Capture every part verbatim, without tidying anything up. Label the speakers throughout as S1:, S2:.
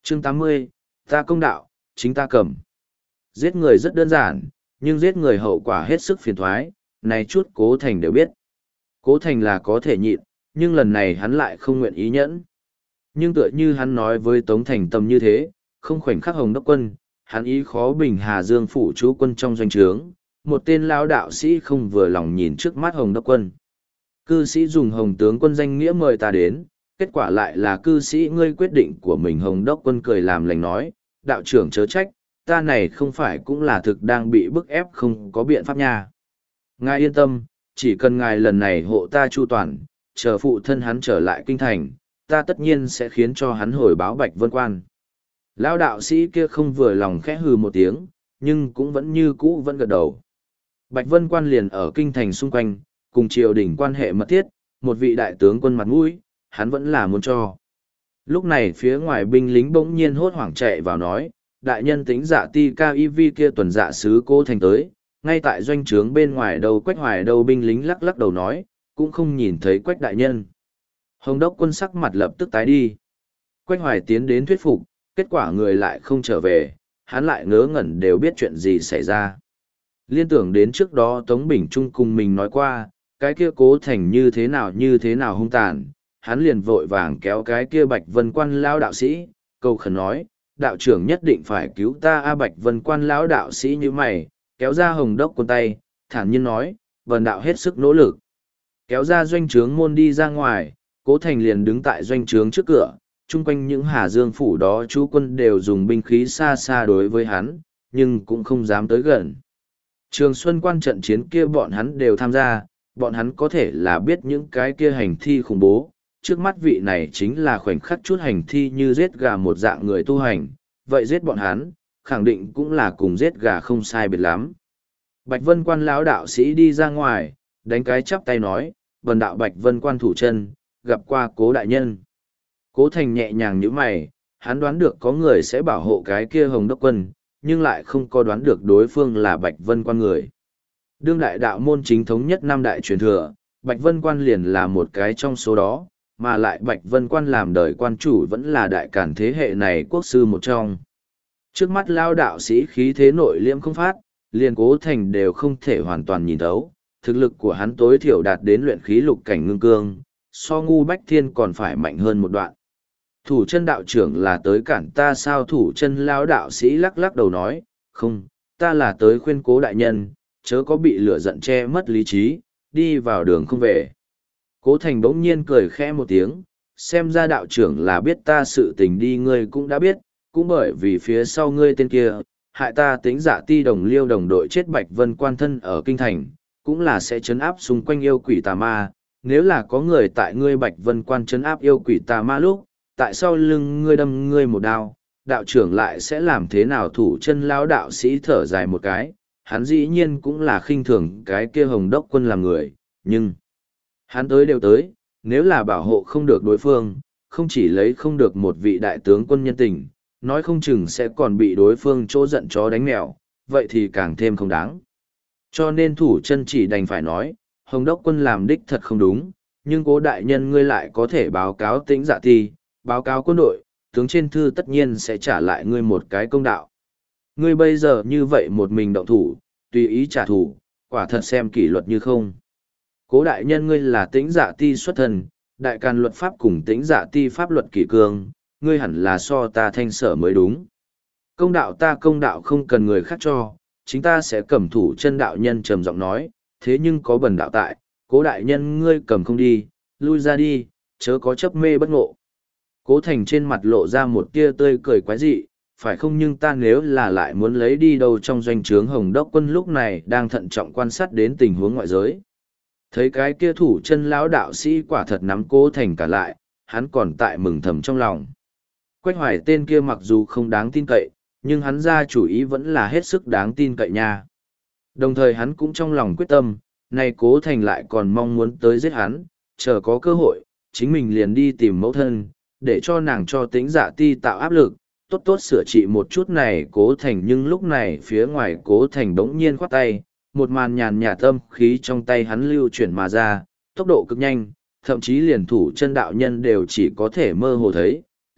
S1: Chương tám mươi, ta công đạo, chính ta cầm. Giết người rất đơn giản, nhưng giết người hậu quả hết sức phiền thoái, này chút Cố Thành đều biết. Cố Thành là có thể nhịn, nhưng lần này hắn lại không nguyện ý nhẫn. Nhưng tựa như hắn nói với Tống Thành Tâm như thế, không khoảnh khắc Hồng Đốc Quân, hắn ý khó bình Hà Dương phủ chú quân trong doanh trướng, một tên lão đạo sĩ không vừa lòng nhìn trước mắt Hồng Đốc Quân. Cư sĩ dùng Hồng tướng quân danh nghĩa mời ta đến, kết quả lại là cư sĩ ngươi quyết định của mình. Hồng Đốc Quân cười làm lành nói, đạo trưởng chớ trách, ta này không phải cũng là thực đang bị bức ép không có biện pháp nha. Ngài yên tâm, chỉ cần ngài lần này hộ ta chu toàn, chờ phụ thân hắn trở lại kinh thành, ta tất nhiên sẽ khiến cho hắn hồi báo Bạch Vân Quan. Lão đạo sĩ kia không vừa lòng khẽ hừ một tiếng, nhưng cũng vẫn như cũ vẫn gật đầu. Bạch Vân Quan liền ở kinh thành xung quanh, cùng triều đình quan hệ mật thiết, một vị đại tướng quân mặt mũi, hắn vẫn là muốn cho. Lúc này phía ngoài binh lính bỗng nhiên hốt hoảng chạy vào nói, đại nhân tính dạ ti ca y vi kia tuần dạ sứ Cố Thành tới, ngay tại doanh trướng bên ngoài đầu Quách Hoài đầu binh lính lắc lắc đầu nói, cũng không nhìn thấy Quách đại nhân. Hồng Đốc Quân sắc mặt lập tức tái đi. Quách Hoài tiến đến thuyết phục, kết quả người lại không trở về, hắn lại ngớ ngẩn đều biết chuyện gì xảy ra. Liên tưởng đến trước đó Tống Bình Trung cùng mình nói qua, cái kia Cố Thành như thế nào như thế nào hung tàn, hắn liền vội vàng kéo cái kia Bạch Vân Quan lão đạo sĩ, câu khẩn nói, đạo trưởng nhất định phải cứu ta. A Bạch Vân Quan lão đạo sĩ như mày, kéo ra Hồng Đốc Quân tay, thản nhiên nói, vần đạo hết sức nỗ lực. Kéo ra doanh trướng môn đi ra ngoài, Cố Thành liền đứng tại doanh trướng trước cửa, chung quanh những Hà Dương phủ đó chú quân đều dùng binh khí xa xa đối với hắn, nhưng cũng không dám tới gần. Trường Xuân Quan trận chiến kia bọn hắn đều tham gia, bọn hắn có thể là biết những cái kia hành thi khủng bố, trước mắt vị này chính là khoảnh khắc chút hành thi như giết gà một dạng người tu hành, vậy giết bọn hắn, khẳng định cũng là cùng giết gà không sai biệt lắm. Bạch Vân Quan lão đạo sĩ đi ra ngoài, đánh cái chắp tay nói, vần đạo Bạch Vân Quan thủ chân, gặp qua Cố đại nhân. Cố Thành nhẹ nhàng nhíu mày, hắn đoán được có người sẽ bảo hộ cái kia Hồng Đốc Quân, nhưng lại không có đoán được đối phương là Bạch Vân Quan người. Đương đại đạo môn chính thống nhất năm đại truyền thừa, Bạch Vân Quan liền là một cái trong số đó, mà lại Bạch Vân Quan làm đời quan chủ vẫn là đại cản thế hệ này quốc sư một trong. Trước mắt lao đạo sĩ khí thế nội liễm không phát, liền Cố Thành đều không thể hoàn toàn nhìn thấu, thực lực của hắn tối thiểu đạt đến luyện khí lục cảnh ngưng cương, so ngu bách thiên còn phải mạnh hơn một đoạn. Thủ chân đạo trưởng là tới cản ta sao? Thủ chân lao đạo sĩ lắc lắc đầu nói, không, ta là tới khuyên Cố đại nhân, chớ có bị lửa giận che mất lý trí, đi vào đường không về. Cố Thành bỗng nhiên cười khẽ một tiếng, xem ra đạo trưởng là biết ta sự tình đi, ngươi cũng đã biết, cũng bởi vì phía sau ngươi tên kia, hại ta tính dạ ti đồng liêu đồng đội chết Bạch Vân Quan thân ở kinh thành, cũng là sẽ chấn áp xung quanh yêu quỷ tà ma. Nếu là có người tại ngươi Bạch Vân Quan chấn áp yêu quỷ tà ma lúc, tại sao lưng ngươi đâm ngươi một đao, đạo trưởng lại sẽ làm thế nào? Thủ chân lão đạo sĩ thở dài một cái, hắn dĩ nhiên cũng là khinh thường cái kia Hồng Đốc Quân làm người, nhưng hắn tới đều tới, nếu là bảo hộ không được đối phương, không chỉ lấy không được một vị đại tướng quân nhân tình, nói không chừng sẽ còn bị đối phương chỗ giận chó đánh mèo, vậy thì càng thêm không đáng. Cho nên thủ chân chỉ đành phải nói, Hồng Đốc Quân làm đích thật không đúng, nhưng Cố đại nhân ngươi lại có thể báo cáo Tĩnh Dạ Ti, báo cáo quân đội, tướng trên thư tất nhiên sẽ trả lại ngươi một cái công đạo. Ngươi bây giờ như vậy một mình động thủ, tùy ý trả thù, quả thật xem kỷ luật như không. Cố đại nhân ngươi là Tĩnh Dạ Ti xuất thân, đại càn luật pháp cùng Tĩnh Dạ Ti pháp luật kỷ cương, ngươi hẳn là so ta thanh sở mới đúng. Công đạo ta công đạo không cần người khác cho, chính ta sẽ cầm. Thủ chân đạo nhân trầm giọng nói, thế nhưng có bần đạo tại, Cố đại nhân ngươi cầm không đi, lui ra đi, chớ có chấp mê bất ngộ. Cố Thành trên mặt lộ ra một tia tươi cười quái dị, phải không, nhưng ta nếu là lại muốn lấy đi đâu? Trong doanh trướng Hồng Đốc Quân lúc này đang thận trọng quan sát đến tình huống ngoại giới. Thấy cái kia thủ chân lão đạo sĩ quả thật nắm Cố Thành cả lại, hắn còn tại mừng thầm trong lòng. Quách Hoài tên kia mặc dù không đáng tin cậy, nhưng hắn ra chủ ý vẫn là hết sức đáng tin cậy nha. Đồng thời hắn cũng trong lòng quyết tâm, nay Cố Thành lại còn mong muốn tới giết hắn, chờ có cơ hội, chính mình liền đi tìm mẫu thân, để cho nàng cho Tĩnh Dạ Ti tạo áp lực, tốt tốt sửa trị một chút này Cố Thành. Nhưng lúc này phía ngoài Cố Thành đống nhiên khoát tay, một màn nhàn nhạt âm khí trong tay hắn lưu chuyển mà ra, tốc độ cực nhanh, thậm chí liền thủ chân đạo nhân đều chỉ có thể mơ hồ thấy,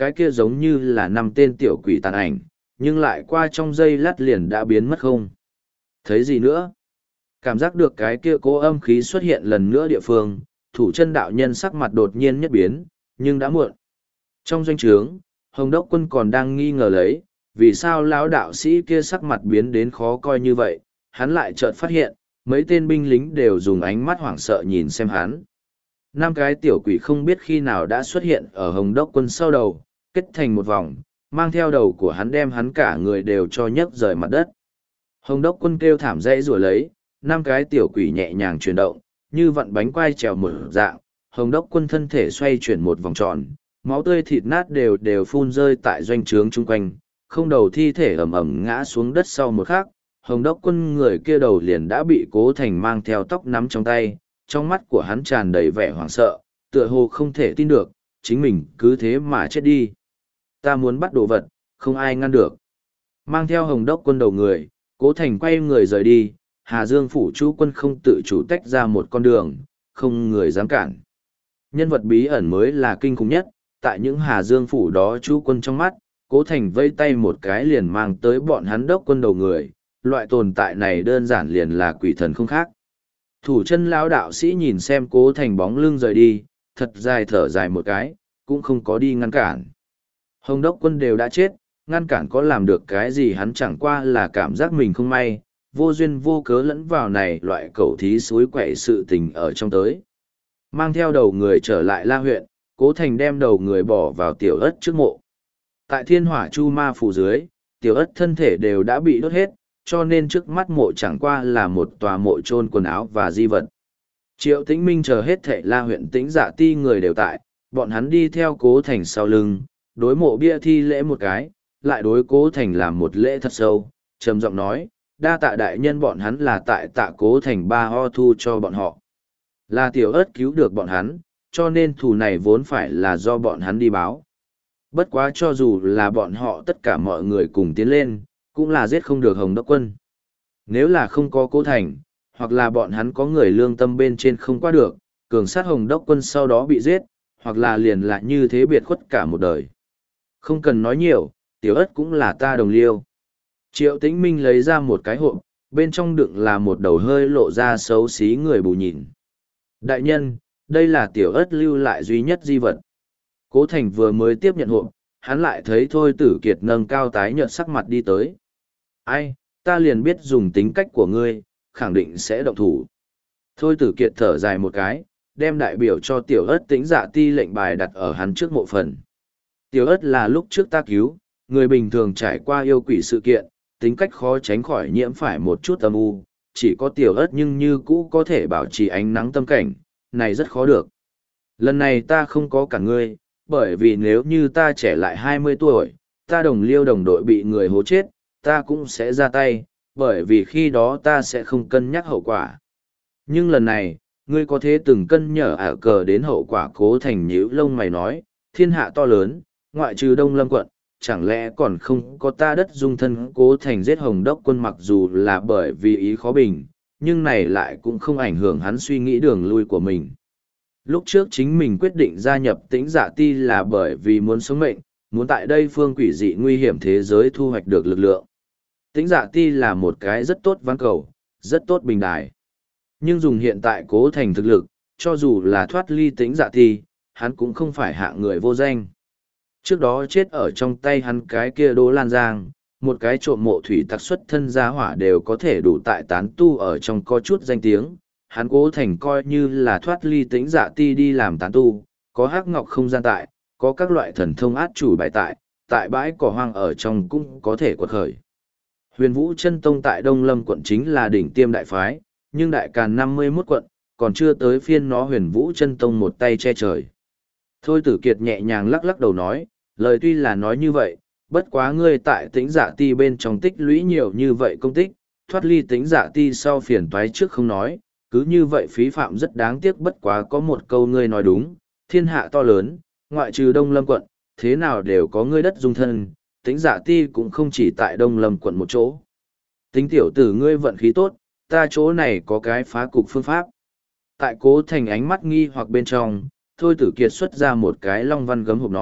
S1: cái kia giống như là năm tên tiểu quỷ tàn ảnh, nhưng lại qua trong giây lát liền đã biến mất không. Thấy gì nữa? Cảm giác được cái kia cố âm khí xuất hiện lần nữa địa phương, thủ chân đạo nhân sắc mặt đột nhiên nhất biến, nhưng đã muộn. Trong doanh trướng, Hồng Đốc Quân còn đang nghi ngờ lấy, vì sao lão đạo sĩ kia sắc mặt biến đến khó coi như vậy, hắn lại chợt phát hiện, mấy tên binh lính đều dùng ánh mắt hoảng sợ nhìn xem hắn. Năm cái tiểu quỷ không biết khi nào đã xuất hiện ở Hồng Đốc Quân sau đầu, kết thành một vòng, mang theo đầu của hắn đem hắn cả người đều cho nhấc rời mặt đất. Hồng Đốc Quân kêu thảm dãy rủa lấy, năm cái tiểu quỷ nhẹ nhàng chuyển động, như vặn bánh quai trèo một dạng, Hồng Đốc Quân thân thể xoay chuyển một vòng tròn, máu tươi thịt nát đều đều phun rơi tại doanh trướng chung quanh, không đầu thi thể ẩm ẩm ngã xuống đất sau một khắc, Hồng Đốc Quân người kia đầu liền đã bị Cố Thành mang theo tóc nắm trong tay, trong mắt của hắn tràn đầy vẻ hoảng sợ, tựa hồ không thể tin được, chính mình cứ thế mà chết đi. Ta muốn bắt đồ vật, không ai ngăn được. Mang theo Hồng Đốc Quân đầu người, Cố Thành quay người rời đi, Hà Dương phủ chú quân không tự chủ tách ra một con đường, không người dám cản. Nhân vật bí ẩn mới là kinh khủng nhất, tại những Hà Dương phủ đó chú quân trong mắt, Cố Thành vây tay một cái liền mang tới bọn hắn đốc quân đầu người, loại tồn tại này đơn giản liền là quỷ thần không khác. Thủ chân lão đạo sĩ nhìn xem Cố Thành bóng lưng rời đi, thật dài thở dài một cái, cũng không có đi ngăn cản. Hồng đốc quân đều đã chết, ngăn cản có làm được cái gì, hắn chẳng qua là cảm giác mình không may, vô duyên vô cớ lẫn vào này loại cẩu thí suối quậy sự tình ở trong tới. Mang theo đầu người trở lại La huyện, Cố Thành đem đầu người bỏ vào tiểu ất trước mộ. Tại thiên hỏa chu ma phủ dưới, tiểu ất thân thể đều đã bị đốt hết, cho nên trước mắt mộ chẳng qua là một tòa mộ chôn quần áo và di vật. Triệu Tĩnh Minh chờ hết thảy La huyện Tĩnh Dạ Ti người đều tại, bọn hắn đi theo Cố Thành sau lưng, đối mộ bia thi lễ một cái, lại đối Cố Thành làm một lễ thật sâu, trầm giọng nói, đa tạ đại nhân, bọn hắn là tại tạ Cố Thành ba ho thu cho bọn họ. Là tiểu ất cứu được bọn hắn, cho nên thù này vốn phải là do bọn hắn đi báo. Bất quá cho dù là bọn họ tất cả mọi người cùng tiến lên, cũng là giết không được Hồng Đốc Quân. Nếu là không có Cố Thành, hoặc là bọn hắn có người lương tâm bên trên không qua được, cường sát Hồng Đốc Quân sau đó bị giết, hoặc là liền lại như thế biệt khuất cả một đời. Không cần nói nhiều, tiểu ất cũng là ta đồng liêu. Triệu Tĩnh Minh lấy ra một cái hộp, bên trong đựng là một đầu hơi lộ ra xấu xí người bù nhìn. Đại nhân, đây là tiểu ất lưu lại duy nhất di vật. Cố Thành vừa mới tiếp nhận hộp, hắn lại thấy Thôi Tử Kiệt nâng cao tái nhợt sắc mặt đi tới. Ai, ta liền biết dùng tính cách của ngươi, khẳng định sẽ động thủ. Thôi Tử Kiệt thở dài một cái, đem đại biểu cho tiểu ất Tĩnh Dạ Ti lệnh bài đặt ở hắn trước mộ phần. Tiểu ất là lúc trước ta cứu, người bình thường trải qua yêu quỷ sự kiện, tính cách khó tránh khỏi nhiễm phải một chút âm u, chỉ có tiểu ất nhưng như cũ có thể bảo trì ánh nắng tâm cảnh, này rất khó được. Lần này ta không có cả ngươi, bởi vì nếu như ta trẻ lại hai mươi tuổi, ta đồng liêu đồng đội bị người hố chết, ta cũng sẽ ra tay, bởi vì khi đó ta sẽ không cân nhắc hậu quả. Nhưng lần này, ngươi có thể từng cân nhở ả cờ đến hậu quả. Cố Thành nhíu lông mày nói, thiên hạ to lớn, ngoại trừ Đông Lâm quận, chẳng lẽ còn không có ta đất dung thân. Cố Thành giết Hồng Đốc Quân mặc dù là bởi vì ý khó bình, nhưng này lại cũng không ảnh hưởng hắn suy nghĩ đường lui của mình. Lúc trước chính mình quyết định gia nhập Tĩnh Dạ Ti là bởi vì muốn sống mệnh, muốn tại đây phương quỷ dị nguy hiểm thế giới thu hoạch được lực lượng. Tĩnh Dạ Ti là một cái rất tốt ván cầu, rất tốt bình đài. Nhưng dùng hiện tại Cố Thành thực lực, cho dù là thoát ly Tĩnh Dạ Ti, hắn cũng không phải hạng người vô danh. Trước đó chết ở trong tay hắn cái kia Đỗ Lan Giang, một cái trộm mộ thủy tặc xuất thân gia hỏa đều có thể đủ tại tán tu ở trong có chút danh tiếng. Hắn Cố Thành coi như là thoát ly Tĩnh Dạ Ti đi làm tán tu, có hắc ngọc không gian tại, có các loại thần thông át chủ bài tại, tại bãi cỏ hoang ở trong cũng có thể quật khởi. Huyền Vũ Chân Tông tại Đông Lâm quận chính là đỉnh tiêm đại phái, nhưng đại càn năm mươi mốt quận, còn chưa tới phiên nó Huyền Vũ Chân Tông một tay che trời. Thôi Tử Kiệt nhẹ nhàng lắc lắc đầu nói, lời tuy là nói như vậy, bất quá ngươi tại Tĩnh Dạ Ti bên trong tích lũy nhiều như vậy công tích, thoát ly Tĩnh Dạ Ti sau phiền toái trước không nói, cứ như vậy phí phạm rất đáng tiếc. Bất quá có một câu ngươi nói đúng, thiên hạ to lớn, ngoại trừ Đông Lâm quận, thế nào đều có ngươi đất dung thân, Tĩnh Dạ Ti cũng không chỉ tại Đông Lâm quận một chỗ. Tính tiểu tử ngươi vận khí tốt, ta chỗ này có cái phá cục phương pháp. Tại Cố Thành ánh mắt nghi hoặc bên trong, Thôi Tử Kiệt xuất ra một cái long văn gấm hộp nói,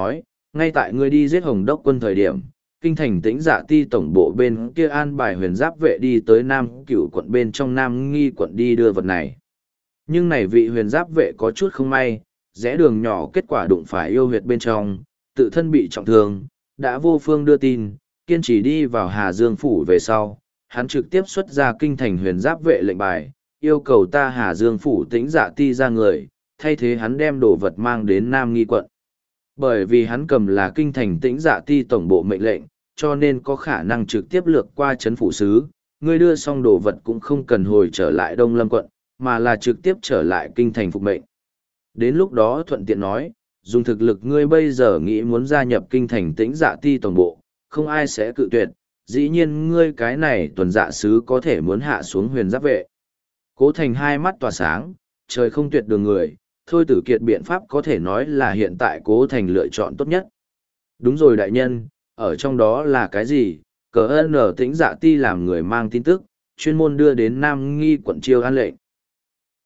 S1: ngay tại ngươi đi giết Hồng Đốc quân thời điểm, kinh thành Tĩnh Dạ Ti tổng bộ bên kia an bài huyền giáp vệ đi tới Nam Cửu quận bên trong Nam Nghi quận đi đưa vật này. Nhưng này vị huyền giáp vệ có chút không may, rẽ đường nhỏ kết quả đụng phải yêu huyệt bên trong, tự thân bị trọng thương, đã vô phương đưa tin, kiên trì đi vào Hà Dương phủ về sau, hắn trực tiếp xuất ra kinh thành huyền giáp vệ lệnh bài, yêu cầu ta Hà Dương phủ Tĩnh Dạ Ti ra người, thay thế hắn đem đồ vật mang đến Nam Nghi quận. Bởi vì hắn cầm là kinh thành Tĩnh Dạ Ti tổng bộ mệnh lệnh, cho nên có khả năng trực tiếp lược qua trấn phủ sứ, ngươi đưa xong đồ vật cũng không cần hồi trở lại Đông Lâm quận, mà là trực tiếp trở lại kinh thành phục mệnh. Đến lúc đó thuận tiện nói, dùng thực lực ngươi bây giờ nghĩ muốn gia nhập kinh thành Tĩnh Dạ Ti tổng bộ, không ai sẽ cự tuyệt, dĩ nhiên ngươi cái này tuần dạ sứ có thể muốn hạ xuống huyền giáp vệ. Cố Thành hai mắt tỏa sáng, trời không tuyệt đường người, thôi tử kiệt biện pháp có thể nói là hiện tại Cố Thành lựa chọn tốt nhất. Đúng rồi đại nhân, ở trong đó là cái gì? Cờ ơn ở Tĩnh Dạ Ti làm người mang tin tức, chuyên môn đưa đến Nam Nghi quận Chiêu An lệnh.